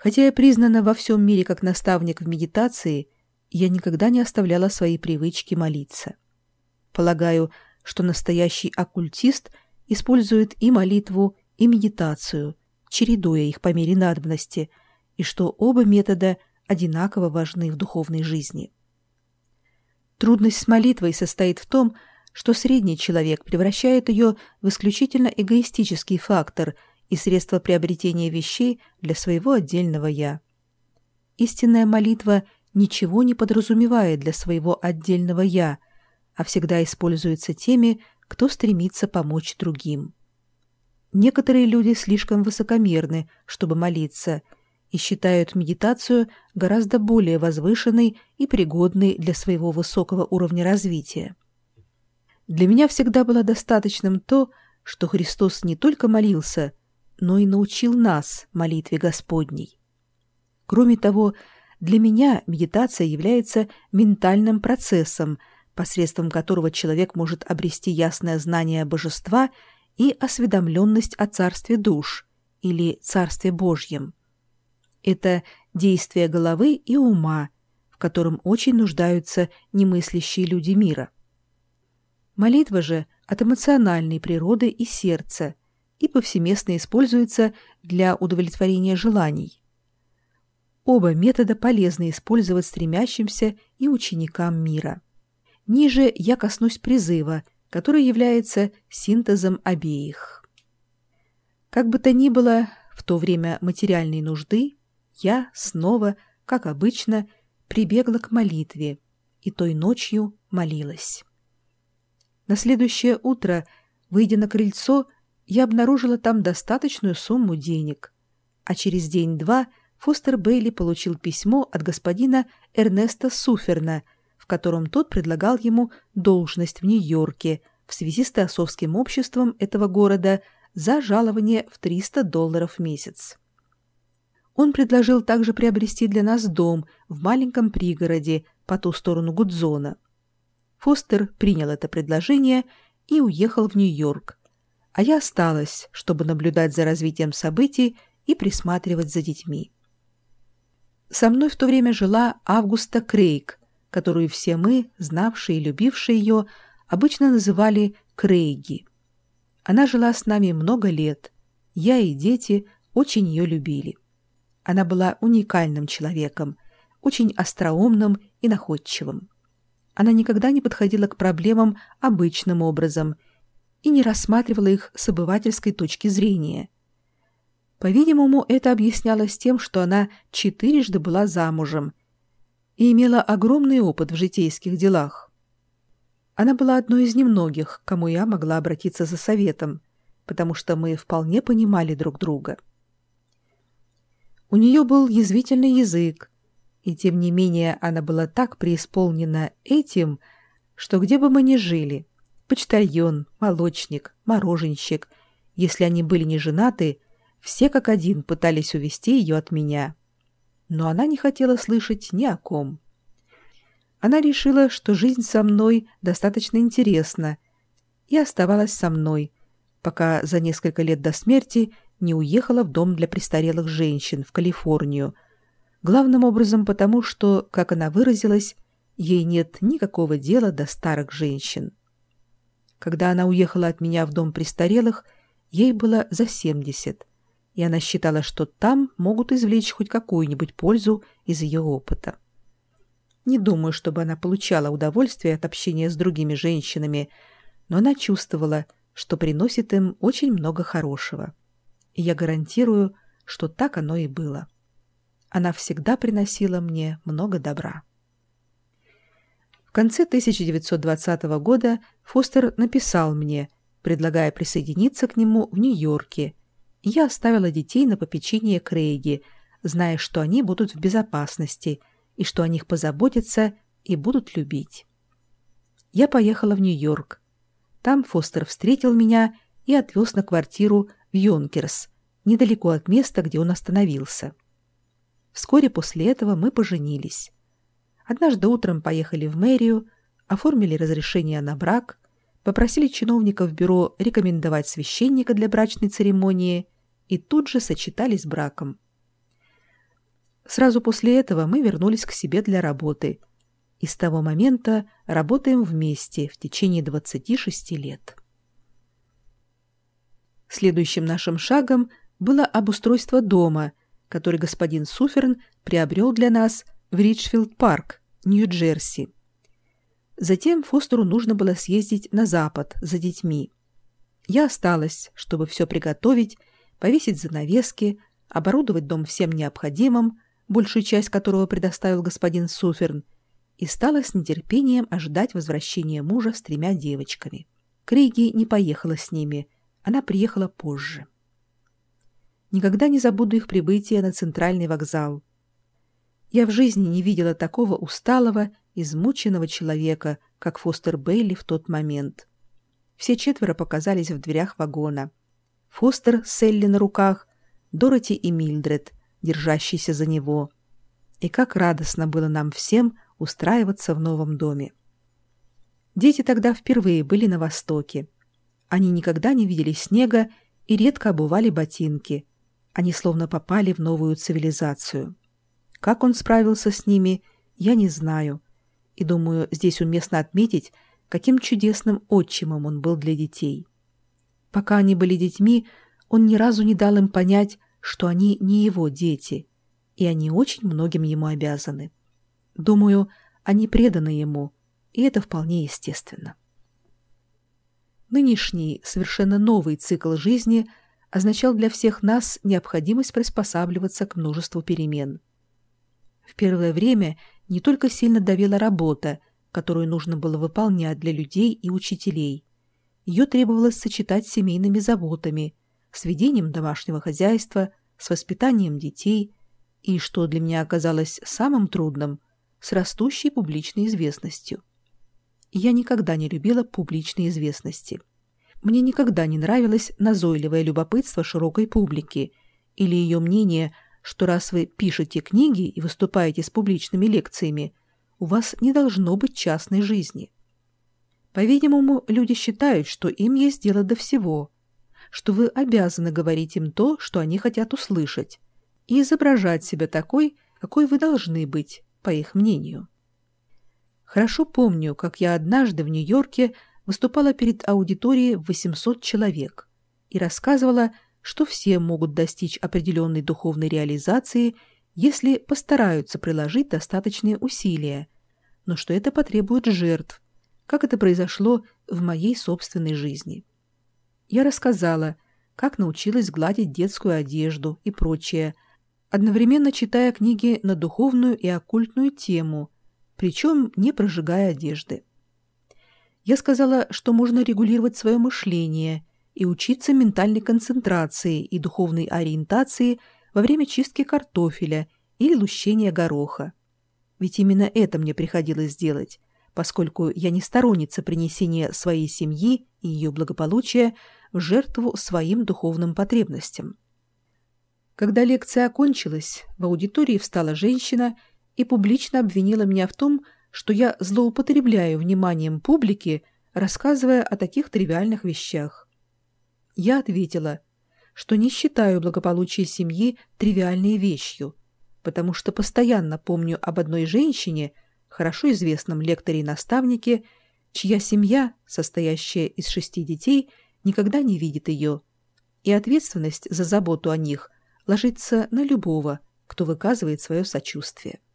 Хотя я признана во всем мире как наставник в медитации, я никогда не оставляла своей привычки молиться. Полагаю, что настоящий оккультист использует и молитву, и медитацию, чередуя их по мере надобности, и что оба метода одинаково важны в духовной жизни. Трудность с молитвой состоит в том, что средний человек превращает ее в исключительно эгоистический фактор и средство приобретения вещей для своего отдельного «я». Истинная молитва ничего не подразумевает для своего отдельного «я», а всегда используется теми, кто стремится помочь другим. Некоторые люди слишком высокомерны, чтобы молиться, и считают медитацию гораздо более возвышенной и пригодной для своего высокого уровня развития. Для меня всегда было достаточным то, что Христос не только молился, но и научил нас молитве Господней. Кроме того, для меня медитация является ментальным процессом, посредством которого человек может обрести ясное знание Божества и осведомленность о Царстве душ или Царстве Божьем. Это действие головы и ума, в котором очень нуждаются немыслящие люди мира. Молитва же от эмоциональной природы и сердца и повсеместно используется для удовлетворения желаний. Оба метода полезно использовать стремящимся и ученикам мира. Ниже я коснусь призыва, который является синтезом обеих. Как бы то ни было, в то время материальной нужды я снова, как обычно, прибегла к молитве и той ночью молилась. На следующее утро, выйдя на крыльцо, я обнаружила там достаточную сумму денег, а через день-два Фостер Бейли получил письмо от господина Эрнеста Суферна, в котором тот предлагал ему должность в Нью-Йорке в связи с теософским обществом этого города за жалование в $300 в месяц. Он предложил также приобрести для нас дом в маленьком пригороде по ту сторону Гудзона. Фостер принял это предложение и уехал в Нью-Йорк, а я осталась, чтобы наблюдать за развитием событий и присматривать за детьми. Со мной в то время жила Августа Крейг, которую все мы, знавшие и любившие ее, обычно называли Крейги. Она жила с нами много лет. Я и дети очень ее любили. Она была уникальным человеком, очень остроумным и находчивым. Она никогда не подходила к проблемам обычным образом и не рассматривала их с обывательской точки зрения. По-видимому, это объяснялось тем, что она 4 была замужем и имела огромный опыт в житейских делах. Она была одной из немногих, к кому я могла обратиться за советом, потому что мы вполне понимали друг друга. У нее был язвительный язык, и тем не менее она была так преисполнена этим, что где бы мы ни жили, почтальон, молочник, мороженщик, если они были не женаты, все как один пытались увести ее от меня. Но она не хотела слышать ни о ком. Она решила, что жизнь со мной достаточно интересна, и оставалась со мной, пока за несколько лет до смерти не уехала в дом для престарелых женщин в Калифорнию, главным образом потому, что, как она выразилась, ей нет никакого дела до старых женщин. Когда она уехала от меня в дом престарелых, ей было за 70, и она считала, что там могут извлечь хоть какую-нибудь пользу из ее опыта. Не думаю, чтобы она получала удовольствие от общения с другими женщинами, но она чувствовала, что приносит им очень много хорошего. И я гарантирую, что так оно и было. Она всегда приносила мне много добра. В конце 1920 года Фостер написал мне, предлагая присоединиться к нему в Нью-Йорке, и я оставила детей на попечение Крейги, зная, что они будут в безопасности и что о них позаботятся и будут любить. Я поехала в Нью-Йорк. Там Фостер встретил меня и отвез на квартиру в Йонкерс, недалеко от места, где он остановился. Вскоре после этого мы поженились. Однажды утром поехали в мэрию, оформили разрешение на брак, попросили чиновников бюро рекомендовать священника для брачной церемонии и тут же сочетались с браком. Сразу после этого мы вернулись к себе для работы. И с того момента работаем вместе в течение 26 лет. Следующим нашим шагом было обустройство дома, который господин Суферн приобрел для нас в Риджфилд-парк, Нью-Джерси. Затем Фостеру нужно было съездить на запад за детьми. Я осталась, чтобы все приготовить, повесить занавески, оборудовать дом всем необходимым, большую часть которого предоставил господин Суферн, и стала с нетерпением ожидать возвращения мужа с 3 девочками. Крейги не поехала с ними, она приехала позже. Никогда не забуду их прибытие на центральный вокзал. Я в жизни не видела такого усталого, измученного человека, как Фостер Бейли в тот момент. Все 4 показались в дверях вагона. Фостер с Элли на руках, Дороти и Милдред, держащиеся за него. И как радостно было нам всем устраиваться в новом доме. Дети тогда впервые были на Востоке. Они никогда не видели снега и редко обували ботинки. Они словно попали в новую цивилизацию. Как он справился с ними, я не знаю. И думаю, здесь уместно отметить, каким чудесным отчимом он был для детей. Пока они были детьми, он ни разу не дал им понять, что они не его дети, и они очень многим ему обязаны. Думаю, они преданы ему, и это вполне естественно. Нынешний, совершенно новый цикл жизни означал для всех нас необходимость приспосабливаться к множеству перемен. В первое время не только сильно давила работа, которую нужно было выполнять для людей и учителей. Ее требовалось сочетать с семейными заботами, с ведением домашнего хозяйства, с воспитанием детей и, что для меня оказалось самым трудным, с растущей публичной известностью. Я никогда не любила публичной известности. Мне никогда не нравилось назойливое любопытство широкой публики или ее мнение, что раз вы пишете книги и выступаете с публичными лекциями, у вас не должно быть частной жизни. По-видимому, люди считают, что им есть дело до всего, что вы обязаны говорить им то, что они хотят услышать, и изображать себя такой, какой вы должны быть, по их мнению. Хорошо помню, как я однажды в Нью-Йорке выступала перед аудиторией в 800 человек и рассказывала, что все могут достичь определенной духовной реализации, если постараются приложить достаточные усилия, но что это потребует жертв, как это произошло в моей собственной жизни. Я рассказала, как научилась гладить детскую одежду и прочее, одновременно читая книги на духовную и оккультную тему, причем не прожигая одежды. Я сказала, что можно регулировать свое мышление и учиться ментальной концентрации и духовной ориентации во время чистки картофеля или лущения гороха. Ведь именно это мне приходилось делать, поскольку я не сторонница принесения своей семьи и ее благополучия в жертву своим духовным потребностям. Когда лекция окончилась, в аудитории встала женщина и публично обвинила меня в том, что я злоупотребляю вниманием публики, рассказывая о таких тривиальных вещах. Я ответила, что не считаю благополучие семьи тривиальной вещью, потому что постоянно помню об одной женщине, хорошо известном лекторе и наставнике, чья семья, состоящая из 6 детей, никогда не видит ее, и ответственность за заботу о них ложится на любого, кто выказывает свое сочувствие.